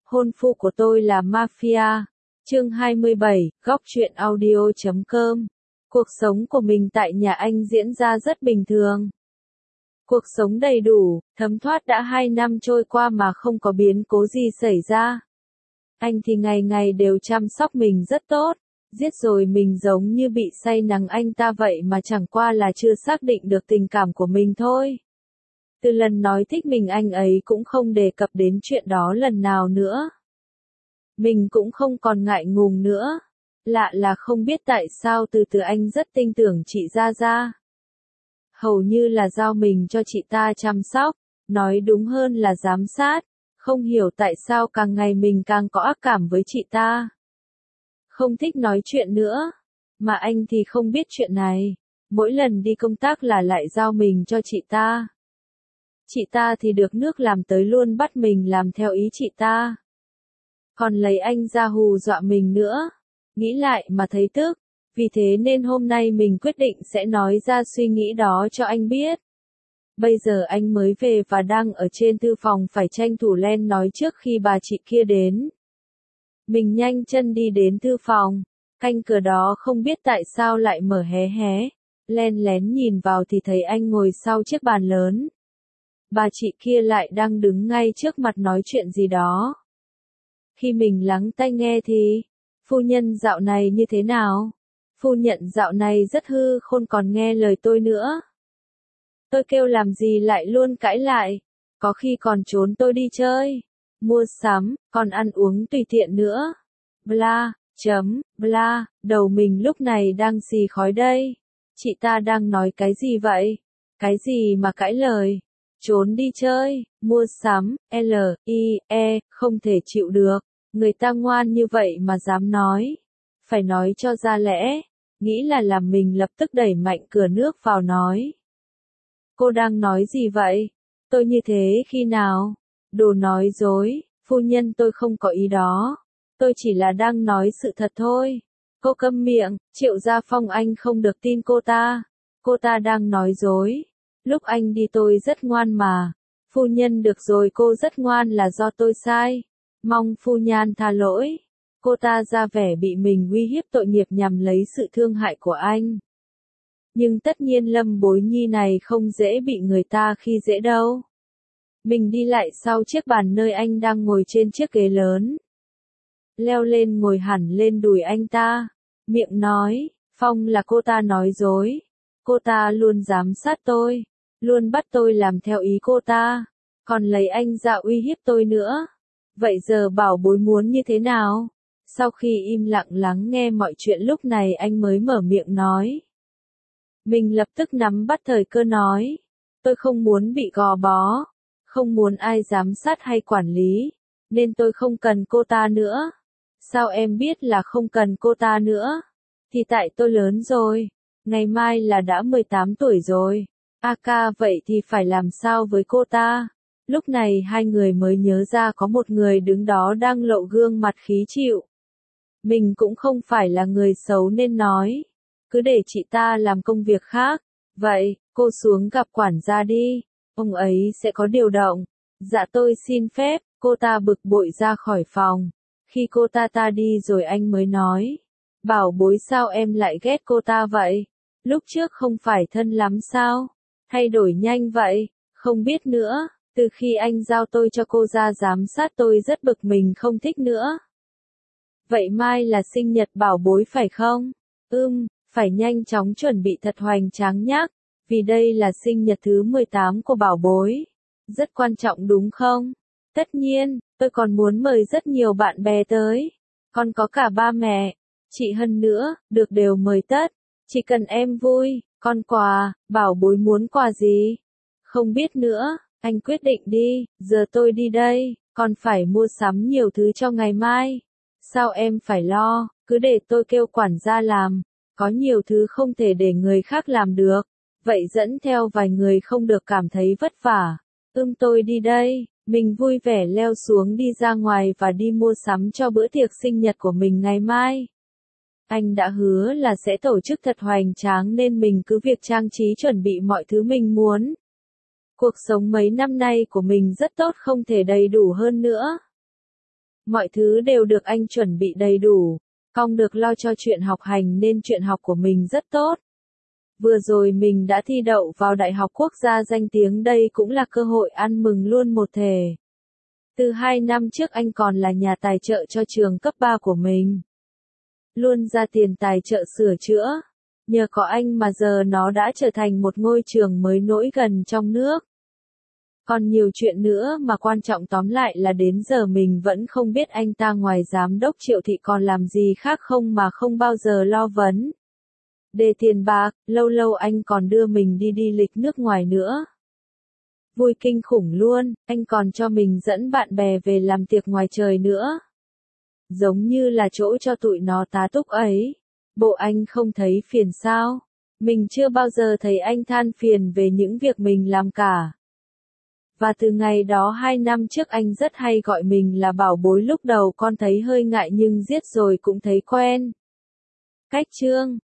Hôn phu của tôi là mafia. Chương 27, góc truyện audio.com. Cuộc sống của mình tại nhà anh diễn ra rất bình thường. Cuộc sống đầy đủ, thấm thoát đã 2 năm trôi qua mà không có biến cố gì xảy ra. Anh thì ngày ngày đều chăm sóc mình rất tốt, giết rồi mình giống như bị say nắng anh ta vậy mà chẳng qua là chưa xác định được tình cảm của mình thôi. Từ lần nói thích mình anh ấy cũng không đề cập đến chuyện đó lần nào nữa. Mình cũng không còn ngại ngùng nữa. Lạ là không biết tại sao từ từ anh rất tin tưởng chị Gia Gia. Hầu như là giao mình cho chị ta chăm sóc, nói đúng hơn là giám sát. Không hiểu tại sao càng ngày mình càng có ác cảm với chị ta. Không thích nói chuyện nữa. Mà anh thì không biết chuyện này. Mỗi lần đi công tác là lại giao mình cho chị ta. Chị ta thì được nước làm tới luôn bắt mình làm theo ý chị ta. Còn lấy anh ra hù dọa mình nữa. Nghĩ lại mà thấy tức. Vì thế nên hôm nay mình quyết định sẽ nói ra suy nghĩ đó cho anh biết. Bây giờ anh mới về và đang ở trên thư phòng phải tranh thủ len nói trước khi bà chị kia đến. Mình nhanh chân đi đến thư phòng. Canh cửa đó không biết tại sao lại mở hé hé. Len lén nhìn vào thì thấy anh ngồi sau chiếc bàn lớn. Bà chị kia lại đang đứng ngay trước mặt nói chuyện gì đó. Khi mình lắng tai nghe thì, phu nhân dạo này như thế nào? Phu nhận dạo này rất hư khôn còn nghe lời tôi nữa. Tôi kêu làm gì lại luôn cãi lại, có khi còn trốn tôi đi chơi, mua sắm, còn ăn uống tùy tiện nữa. Bla, bla, đầu mình lúc này đang xì khói đây. Chị ta đang nói cái gì vậy? Cái gì mà cãi lời? Trốn đi chơi, mua sắm, không thể chịu được. Người ta ngoan như vậy mà dám nói. Phải nói cho ra lẽ. Nghĩ là làm mình lập tức đẩy mạnh cửa nước vào nói. Cô đang nói gì vậy? Tôi như thế khi nào? Đồ nói dối, phu nhân tôi không có ý đó. Tôi chỉ là đang nói sự thật thôi. Cô câm miệng, Triệu Gia Phong anh không được tin cô ta. Cô ta đang nói dối. Lúc anh đi tôi rất ngoan mà. Phu nhân được rồi cô rất ngoan là do tôi sai. Mong phu nhân tha lỗi. Cô ta ra vẻ bị mình uy hiếp tội nghiệp nhằm lấy sự thương hại của anh. Nhưng tất nhiên Lâm Bối Nhi này không dễ bị người ta khi dễ đâu. Mình đi lại sau chiếc bàn nơi anh đang ngồi trên chiếc ghế lớn. Leo lên ngồi hẳn lên đùi anh ta. Miệng nói, Phong là cô ta nói dối. Cô ta luôn giám sát tôi. Luôn bắt tôi làm theo ý cô ta. Còn lấy anh ra uy hiếp tôi nữa. Vậy giờ bảo bối muốn như thế nào? Sau khi im lặng lắng nghe mọi chuyện lúc này anh mới mở miệng nói. Mình lập tức nắm bắt thời cơ nói. Tôi không muốn bị gò bó. Không muốn ai giám sát hay quản lý. Nên tôi không cần cô ta nữa. Sao em biết là không cần cô ta nữa? Thì tại tôi lớn rồi. Ngày mai là đã 18 tuổi rồi. Ca vậy thì phải làm sao với cô ta? Lúc này hai người mới nhớ ra có một người đứng đó đang lộ gương mặt khí chịu. Mình cũng không phải là người xấu nên nói. Cứ để chị ta làm công việc khác. Vậy, cô xuống gặp quản gia đi. Ông ấy sẽ có điều động. Dạ tôi xin phép, cô ta bực bội ra khỏi phòng. Khi cô ta đi rồi anh mới nói. Bảo bối sao em lại ghét cô ta vậy? Lúc trước không phải thân lắm sao? Thay đổi nhanh vậy? Không biết nữa. Từ khi anh giao tôi cho cô ra giám sát tôi rất bực mình không thích nữa. Vậy mai là sinh nhật bảo bối phải không? Phải nhanh chóng chuẩn bị thật hoành tráng nhá. Vì đây là sinh nhật thứ 18 của bảo bối. Rất quan trọng đúng không? Tất nhiên, tôi còn muốn mời rất nhiều bạn bè tới. Còn có cả ba mẹ, chị Hân nữa, được đều mời tất. Chỉ cần em vui, con quà, bảo bối muốn quà gì? Không biết nữa, anh quyết định đi, giờ tôi đi đây, còn phải mua sắm nhiều thứ cho ngày mai. Sao em phải lo, cứ để tôi kêu quản gia làm. Có nhiều thứ không thể để người khác làm được. Vậy dẫn theo vài người không được cảm thấy vất vả. Tôi đi đây. Mình vui vẻ leo xuống đi ra ngoài và đi mua sắm cho bữa tiệc sinh nhật của mình ngày mai. Anh đã hứa là sẽ tổ chức thật hoành tráng nên mình cứ việc trang trí chuẩn bị mọi thứ mình muốn. Cuộc sống mấy năm nay của mình rất tốt không thể đầy đủ hơn nữa. Mọi thứ đều được anh chuẩn bị đầy đủ. Cong được lo cho chuyện học hành nên chuyện học của mình rất tốt. Vừa rồi mình đã thi đậu vào Đại học Quốc gia danh tiếng, đây cũng là cơ hội ăn mừng luôn một thể. Từ 2 năm trước anh còn là nhà tài trợ cho trường cấp 3 của mình. Luôn ra tiền tài trợ sửa chữa. Nhờ có anh mà giờ nó đã trở thành một ngôi trường mới nổi gần trong nước. Còn nhiều chuyện nữa mà quan trọng, tóm lại là đến giờ mình vẫn không biết anh ta ngoài giám đốc Triệu Thị còn làm gì khác không mà không bao giờ lo vấn đề tiền bạc, lâu lâu anh còn đưa mình đi lịch nước ngoài nữa. Vui kinh khủng luôn, anh còn cho mình dẫn bạn bè về làm tiệc ngoài trời nữa. Giống như là chỗ cho tụi nó tá túc ấy. Bộ anh không thấy phiền sao? Mình chưa bao giờ thấy anh than phiền về những việc mình làm cả. Và từ ngày đó 2 năm trước anh rất hay gọi mình là bảo bối, lúc đầu con thấy hơi ngại nhưng riết rồi cũng thấy quen. Cách chương